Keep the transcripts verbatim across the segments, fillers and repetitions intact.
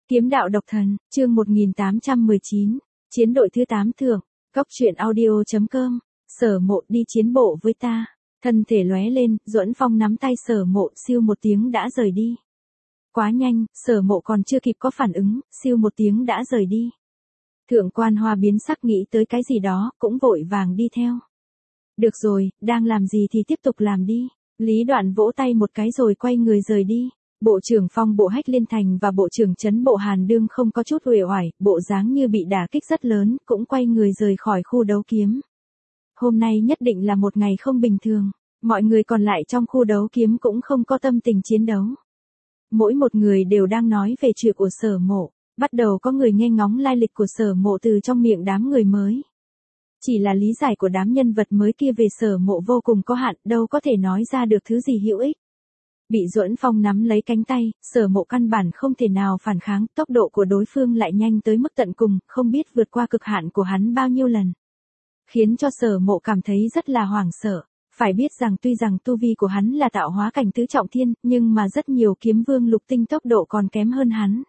Kiếm đạo độc thần, chương một nghìn tám trăm mười chín, chiến đội thứ tám thượng, cốc truyện audio.com, Sở Mộ đi chiến bộ với ta. Thân thể lóe lên, Duẫn Phong nắm tay Sở Mộ, siêu một tiếng đã rời đi. Quá nhanh, Sở Mộ còn chưa kịp có phản ứng, siêu một tiếng đã rời đi. Thượng Quan Hoa biến sắc nghĩ tới cái gì đó, cũng vội vàng đi theo. Được rồi, đang làm gì thì tiếp tục làm đi. Lý Đoạn vỗ tay một cái rồi quay người rời đi. Bộ trưởng Phong bộ Hách Liên Thành và bộ trưởng Trấn bộ Hàn Đương không có chút uể oải, bộ dáng như bị đả kích rất lớn, cũng quay người rời khỏi khu đấu kiếm. Hôm nay nhất định là một ngày không bình thường, mọi người còn lại trong khu đấu kiếm cũng không có tâm tình chiến đấu. Mỗi một người đều đang nói về chuyện của Sở Mộ, bắt đầu có người nghe ngóng lai lịch của Sở Mộ từ trong miệng đám người mới. Chỉ là lý giải của đám nhân vật mới kia về Sở Mộ vô cùng có hạn, đâu có thể nói ra được thứ gì hữu ích. Bị Duẫn Phong nắm lấy cánh tay, Sở Mộ căn bản không thể nào phản kháng, tốc độ của đối phương lại nhanh tới mức tận cùng, không biết vượt qua cực hạn của hắn bao nhiêu lần. Khiến cho Sở Mộ cảm thấy rất là hoảng sợ, phải biết rằng tuy rằng tu vi của hắn là tạo hóa cảnh tứ trọng thiên, nhưng mà rất nhiều kiếm vương lục tinh tốc độ còn kém hơn hắn.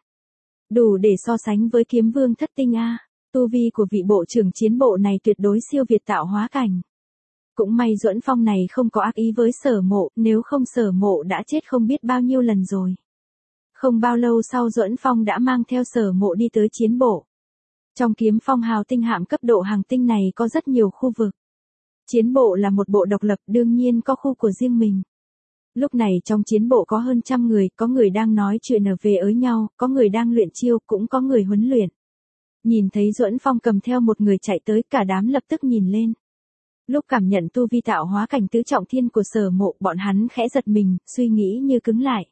Đủ để so sánh với kiếm vương thất tinh A, tu vi của vị bộ trưởng chiến bộ này tuyệt đối siêu việt tạo hóa cảnh. Cũng may Duẫn Phong này không có ác ý với Sở Mộ, nếu không Sở Mộ đã chết không biết bao nhiêu lần rồi. Không bao lâu sau Duẫn Phong đã mang theo Sở Mộ đi tới chiến bộ. Trong kiếm phong hào tinh hạm cấp độ hàng tinh này có rất nhiều khu vực. Chiến bộ là một bộ độc lập, đương nhiên có khu của riêng mình. Lúc này trong chiến bộ có hơn trăm người, có người đang nói chuyện ở về ới nhau, có người đang luyện chiêu, cũng có người huấn luyện. Nhìn thấy Duẫn Phong cầm theo một người chạy tới, cả đám lập tức nhìn lên. Lúc cảm nhận tu vi tạo hóa cảnh tứ trọng thiên của Sở Mộ, bọn hắn khẽ giật mình, suy nghĩ như cứng lại.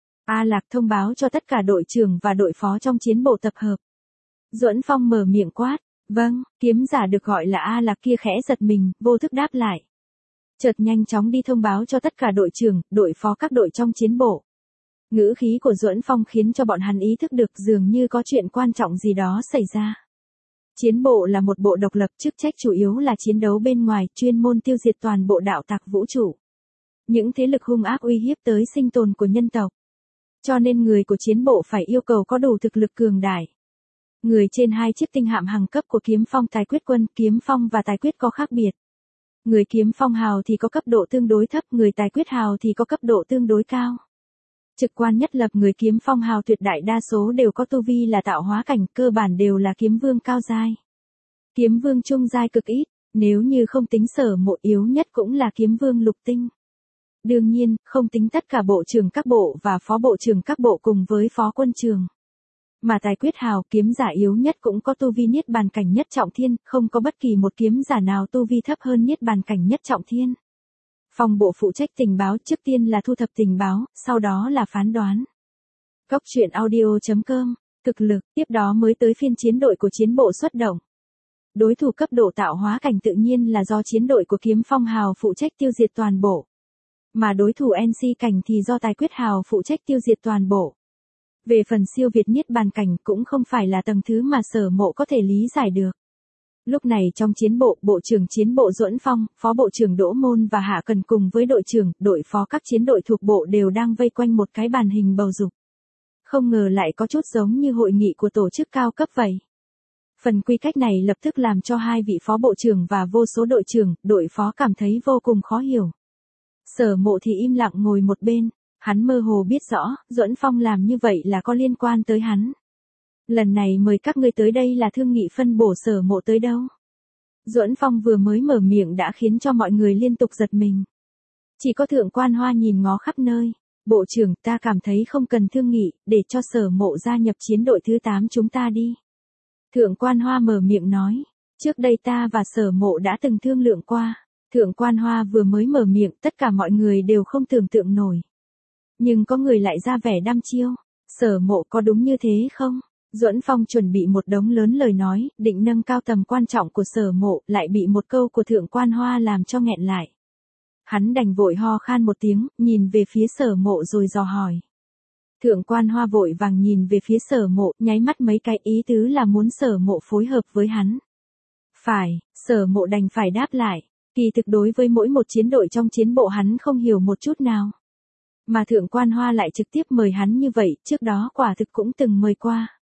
A Lạc thông báo cho tất cả đội trưởng và đội phó trong chiến bộ tập hợp. Duẫn Phong mở miệng quát, vâng, kiếm giả được gọi là A Lạc kia khẽ giật mình, vô thức đáp lại. Chợt nhanh chóng đi thông báo cho tất cả đội trưởng, đội phó các đội trong chiến bộ. Ngữ khí của Duẫn Phong khiến cho bọn hắn ý thức được dường như có chuyện quan trọng gì đó xảy ra. Chiến bộ là một bộ độc lập, chức trách chủ yếu là chiến đấu bên ngoài, chuyên môn tiêu diệt toàn bộ đạo tặc vũ trụ. Những thế lực hung ác uy hiếp tới sinh tồn của nhân tộc. Cho nên người của chiến bộ phải yêu cầu có đủ thực lực cường đại. Người trên hai chiếc tinh hạm hàng cấp của kiếm phong tài quyết quân, kiếm phong và tài quyết có khác biệt. Người kiếm phong hào thì có cấp độ tương đối thấp, người tài quyết hào thì có cấp độ tương đối cao. Trực quan nhất lập người kiếm phong hào tuyệt đại đa số đều có tu vi là tạo hóa cảnh, cơ bản đều là kiếm vương cao giai. Kiếm vương trung giai cực ít, nếu như không tính Sở Mộ yếu nhất cũng là kiếm vương lục tinh. Đương nhiên, không tính tất cả bộ trưởng các bộ và phó bộ trưởng các bộ cùng với phó quân trường. Mà tài quyết hào, kiếm giả yếu nhất cũng có tu vi niết bàn cảnh nhất trọng thiên, không có bất kỳ một kiếm giả nào tu vi thấp hơn niết bàn cảnh nhất trọng thiên. Phòng bộ phụ trách tình báo, trước tiên là thu thập tình báo, sau đó là phán đoán. Cốc truyện audio.com, thực lực, tiếp đó mới tới phiên chiến đội của chiến bộ xuất động. Đối thủ cấp độ tạo hóa cảnh tự nhiên là do chiến đội của kiếm phong hào phụ trách tiêu diệt toàn bộ. Mà đối thủ en xê cảnh thì do tài quyết hào phụ trách tiêu diệt toàn bộ. Về phần siêu việt niết bàn cảnh cũng không phải là tầng thứ mà Sở Mộ có thể lý giải được. Lúc này trong chiến bộ, bộ trưởng chiến bộ Duẫn Phong, phó bộ trưởng Đỗ Môn và Hạ Cần cùng với đội trưởng, đội phó các chiến đội thuộc bộ đều đang vây quanh một cái bàn hình bầu dục. Không ngờ lại có chút giống như hội nghị của tổ chức cao cấp vậy. Phần quy cách này lập tức làm cho hai vị phó bộ trưởng và vô số đội trưởng, đội phó cảm thấy vô cùng khó hiểu. Sở Mộ thì im lặng ngồi một bên, hắn mơ hồ biết rõ, Duẫn Phong làm như vậy là có liên quan tới hắn. Lần này mời các ngươi tới đây là thương nghị phân bổ Sở Mộ tới đâu. Duẫn Phong vừa mới mở miệng đã khiến cho mọi người liên tục giật mình. Chỉ có Thượng Quan Hoa nhìn ngó khắp nơi. Bộ trưởng, ta cảm thấy không cần thương nghị, để cho Sở Mộ gia nhập chiến đội thứ tám chúng ta đi. Thượng Quan Hoa mở miệng nói. Trước đây ta và Sở Mộ đã từng thương lượng qua. Thượng Quan Hoa vừa mới mở miệng, tất cả mọi người đều không tưởng tượng nổi. Nhưng có người lại ra vẻ đăm chiêu. Sở Mộ có đúng như thế không? Duẫn Phong chuẩn bị một đống lớn lời nói, định nâng cao tầm quan trọng của Sở Mộ, lại bị một câu của Thượng Quan Hoa làm cho nghẹn lại. Hắn đành vội ho khan một tiếng, nhìn về phía Sở Mộ rồi dò hỏi. Thượng Quan Hoa vội vàng nhìn về phía Sở Mộ, nháy mắt mấy cái, ý tứ là muốn Sở Mộ phối hợp với hắn. Phải, Sở Mộ đành phải đáp lại, kỳ thực đối với mỗi một chiến đội trong chiến bộ hắn không hiểu một chút nào. Mà Thượng Quan Hoa lại trực tiếp mời hắn như vậy, trước đó quả thực cũng từng mời qua.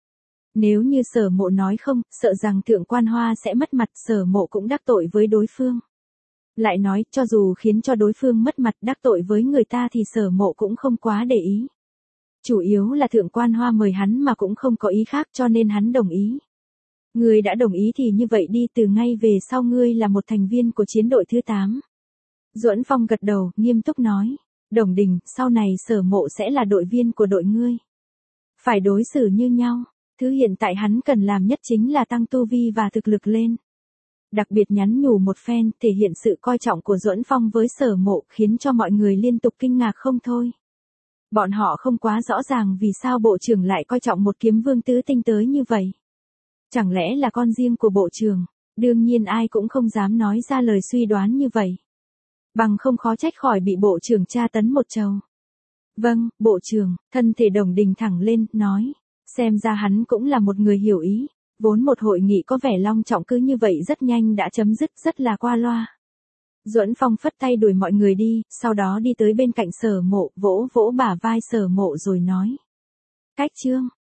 Nếu như Sở Mộ nói không, sợ rằng Thượng Quan Hoa sẽ mất mặt, Sở Mộ cũng đắc tội với đối phương. Lại nói, cho dù khiến cho đối phương mất mặt đắc tội với người ta thì Sở Mộ cũng không quá để ý. Chủ yếu là Thượng Quan Hoa mời hắn mà cũng không có ý khác cho nên hắn đồng ý. Ngươi đã đồng ý thì như vậy đi, từ ngay về sau ngươi là một thành viên của chiến đội thứ tám. Duẫn Phong gật đầu, nghiêm túc nói. Đồng Đình, sau này Sở Mộ sẽ là đội viên của đội ngươi. Phải đối xử như nhau. Thứ hiện tại hắn cần làm nhất chính là tăng tu vi và thực lực lên. Đặc biệt nhắn nhủ một phen, thể hiện sự coi trọng của Duẫn Phong với Sở Mộ, khiến cho mọi người liên tục kinh ngạc không thôi. Bọn họ không quá rõ ràng vì sao bộ trưởng lại coi trọng một kiếm vương tứ tinh tới như vậy. Chẳng lẽ là con riêng của bộ trưởng? Đương nhiên ai cũng không dám nói ra lời suy đoán như vậy. Bằng không khó trách khỏi bị bộ trưởng tra tấn một trầu. Vâng, bộ trưởng, thân thể Đồng Đình thẳng lên, nói. Xem ra hắn cũng là một người hiểu ý. Vốn một hội nghị có vẻ long trọng cứ như vậy rất nhanh đã chấm dứt, rất là qua loa. Duẫn Phong phất tay đuổi mọi người đi, sau đó đi tới bên cạnh Sở Mộ, vỗ vỗ bả vai Sở Mộ rồi nói. Cách chương.